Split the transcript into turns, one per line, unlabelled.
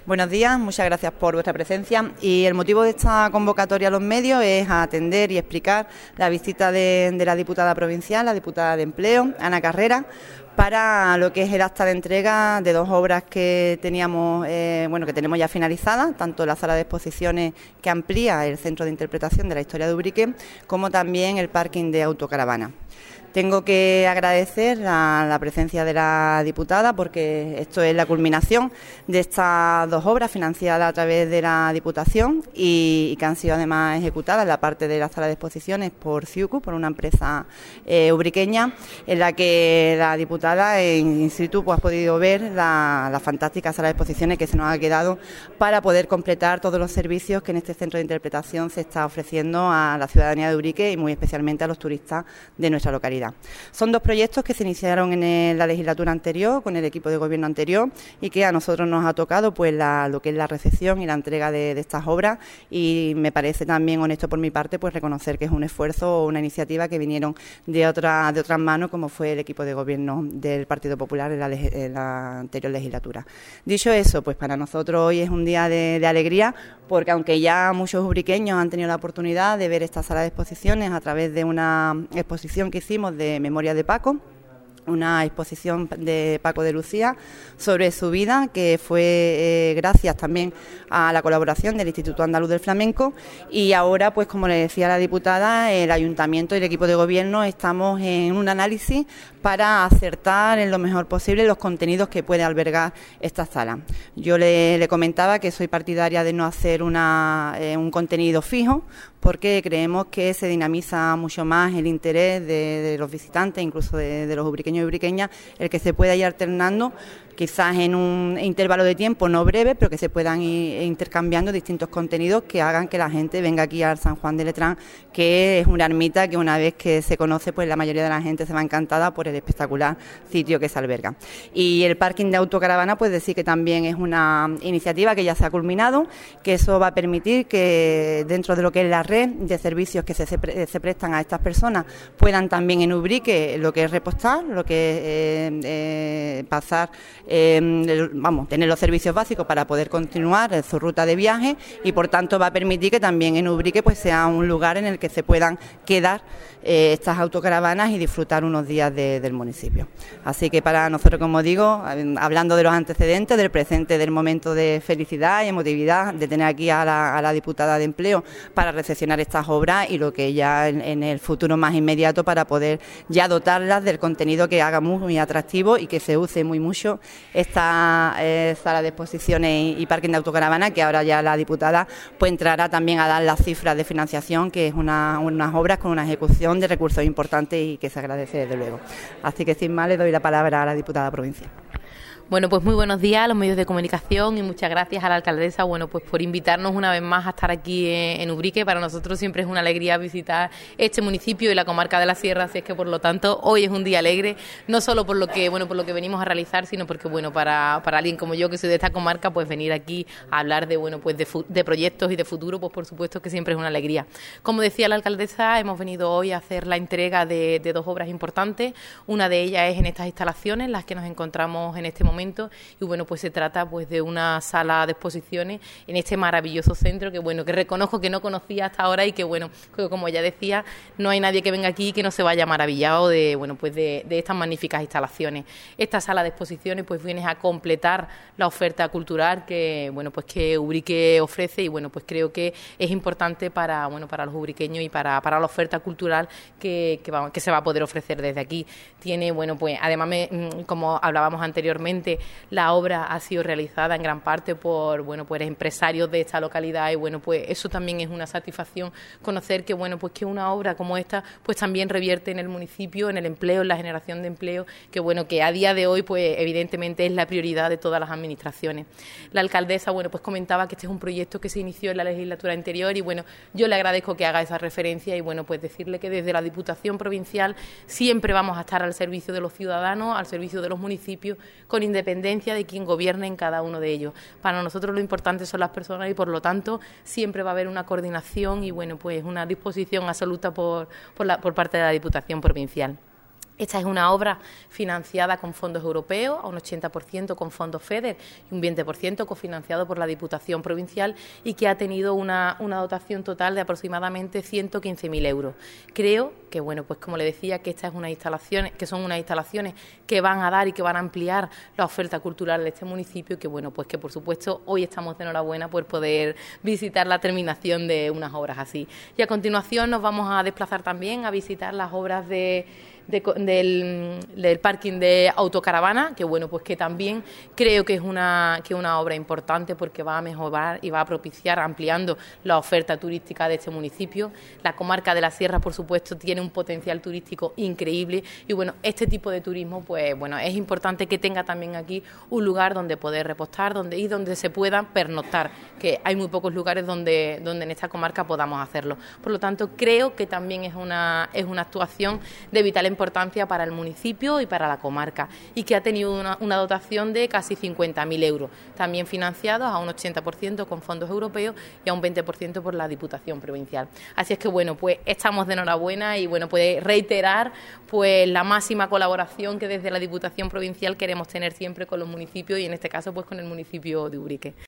Buenos días, muchas gracias por vuestra presencia. Y el motivo de esta convocatoria a los medios es atender y explicar la visita de la diputada provincial, la diputada de Empleo, Ana Carrera, para lo que es el acta de entrega de dos obras que teníamos, que tenemos ya finalizadas, tanto la sala de exposiciones que amplía el centro de interpretación de la historia de Ubrique, como también el parking de autocaravana. Tengo que agradecer la presencia de la diputada porque esto es la culminación de estas dos obras financiadas a través de la Diputación y que han sido además ejecutadas en la parte de la sala de exposiciones por CIUCU, por una empresa ubriqueña, en la que la diputada in situ pues, ha podido ver la fantástica sala de exposiciones que se nos ha quedado para poder completar todos los servicios que en este centro de interpretación se está ofreciendo a la ciudadanía de Ubrique y muy especialmente a los turistas de nuestra localidad. Son dos proyectos que se iniciaron en la legislatura anterior, con el equipo de gobierno anterior, y que a nosotros nos ha tocado pues lo que es la recepción y la entrega de estas obras, y me parece también honesto por mi parte pues reconocer que es un esfuerzo o una iniciativa que vinieron de otras manos, como fue el equipo de gobierno del Partido Popular en la anterior legislatura. Dicho eso, pues para nosotros hoy es un día de alegría, porque aunque ya muchos ubriqueños han tenido la oportunidad de ver esta sala de exposiciones a través de una exposición que hicimos de Memoria de Paco, una exposición de Paco de Lucía sobre su vida, que fue gracias también a la colaboración del Instituto Andaluz del Flamenco, y ahora, pues como le decía la diputada, el Ayuntamiento y el equipo de gobierno estamos en un análisis para acertar en lo mejor posible los contenidos que puede albergar esta sala. Yo le comentaba que soy partidaria de no hacer un contenido fijo, porque creemos que se dinamiza mucho más el interés de los visitantes, incluso de los ubriqueños y ubriqueñas, el que se pueda ir alternando, quizás en un intervalo de tiempo no breve, pero que se puedan ir intercambiando distintos contenidos que hagan que la gente venga aquí al San Juan de Letrán, que es una ermita que una vez que se conoce, pues la mayoría de la gente se va encantada por el espectacular sitio que se alberga. Y el parking de autocaravana, pues decir que también es una iniciativa que ya se ha culminado, que eso va a permitir que dentro de lo que es la red de servicios que se prestan a estas personas puedan también en Ubrique lo que es repostar, lo que es pasar, tener los servicios básicos para poder continuar su ruta de viaje, y por tanto va a permitir que también en Ubrique pues sea un lugar en el que se puedan quedar estas autocaravanas y disfrutar unos días del municipio. Así que para nosotros, como digo, hablando de los antecedentes, del presente, del momento de felicidad y emotividad de tener aquí a la diputada de Empleo para recepcionar estas obras, y lo que ya en el futuro más inmediato para poder ya dotarlas del contenido que haga muy atractivo y que se use muy mucho esta sala de exposiciones y parking de autocaravana, que ahora ya la diputada pues entrará también a dar las cifras de financiación, que es unas obras con una ejecución de recursos importantes y que se agradece desde luego. Así que sin más le doy la palabra a la diputada provincial.
Bueno, pues muy buenos días a los medios de comunicación y muchas gracias a la alcaldesa, pues por invitarnos una vez más a estar aquí en Ubrique. Para nosotros siempre es una alegría visitar este municipio y la comarca de la Sierra, así es que por lo tanto hoy es un día alegre, no solo por lo que venimos a realizar, sino porque para alguien como yo que soy de esta comarca, pues venir aquí a hablar de proyectos y de futuro, pues por supuesto que siempre es una alegría. Como decía la alcaldesa, hemos venido hoy a hacer la entrega de dos obras importantes. Una de ellas es en estas instalaciones, las que nos encontramos en este momento, y pues se trata de una sala de exposiciones en este maravilloso centro que reconozco que no conocía hasta ahora, y que como ya decía, no hay nadie que venga aquí que no se vaya maravillado de estas magníficas instalaciones. Esta sala de exposiciones viene a completar la oferta cultural que que Ubrique ofrece, y creo que es importante para los ubriqueños y para la oferta cultural que se va a poder ofrecer desde aquí. Tiene además, como hablábamos anteriormente, la obra ha sido realizada en gran parte por empresarios de esta localidad, y eso también es una satisfacción, conocer que que una obra como esta también revierte en el municipio, en el empleo, en la generación de empleo, que a día de hoy evidentemente es la prioridad de todas las administraciones. La alcaldesa comentaba que este es un proyecto que se inició en la legislatura anterior, y yo le agradezco que haga esa referencia, y decirle que desde la Diputación Provincial siempre vamos a estar al servicio de los ciudadanos, al servicio de los municipios, con independencia de quién gobierne en cada uno de ellos. Para nosotros lo importante son las personas, y por lo tanto siempre va a haber una coordinación y una disposición absoluta por parte de la Diputación Provincial. Esta es una obra financiada con fondos europeos, a un 80% con fondos FEDER y un 20% cofinanciado por la Diputación Provincial, y que ha tenido una dotación total de aproximadamente 115.000 euros. Creo que, bueno, pues como le decía, que estas son unas instalaciones que van a dar y que van a ampliar la oferta cultural de este municipio, y que, bueno, pues que por supuesto hoy estamos de enhorabuena por poder visitar la terminación de unas obras así. Y a continuación nos vamos a desplazar también a visitar las obras del parking de autocaravana, que bueno, pues que también creo que es una obra importante, porque va a mejorar y va a propiciar, ampliando la oferta turística de este municipio. La comarca de la Sierra, por supuesto, tiene un potencial turístico increíble, y bueno, este tipo de turismo, pues bueno, es importante que tenga también aquí un lugar donde poder repostar, donde se pueda pernoctar, que hay muy pocos lugares donde en esta comarca podamos hacerlo. Por lo tanto, creo que también es una actuación de vital importancia para el municipio y para la comarca, y que ha tenido una dotación de casi 50.000 euros, también financiados a un 80% con fondos europeos y a un 20% por la Diputación Provincial. Así es que bueno, pues estamos de enhorabuena, y bueno, pues reiterar pues la máxima colaboración que desde la Diputación Provincial queremos tener siempre con los municipios, y en este caso pues con el municipio de Ubrique.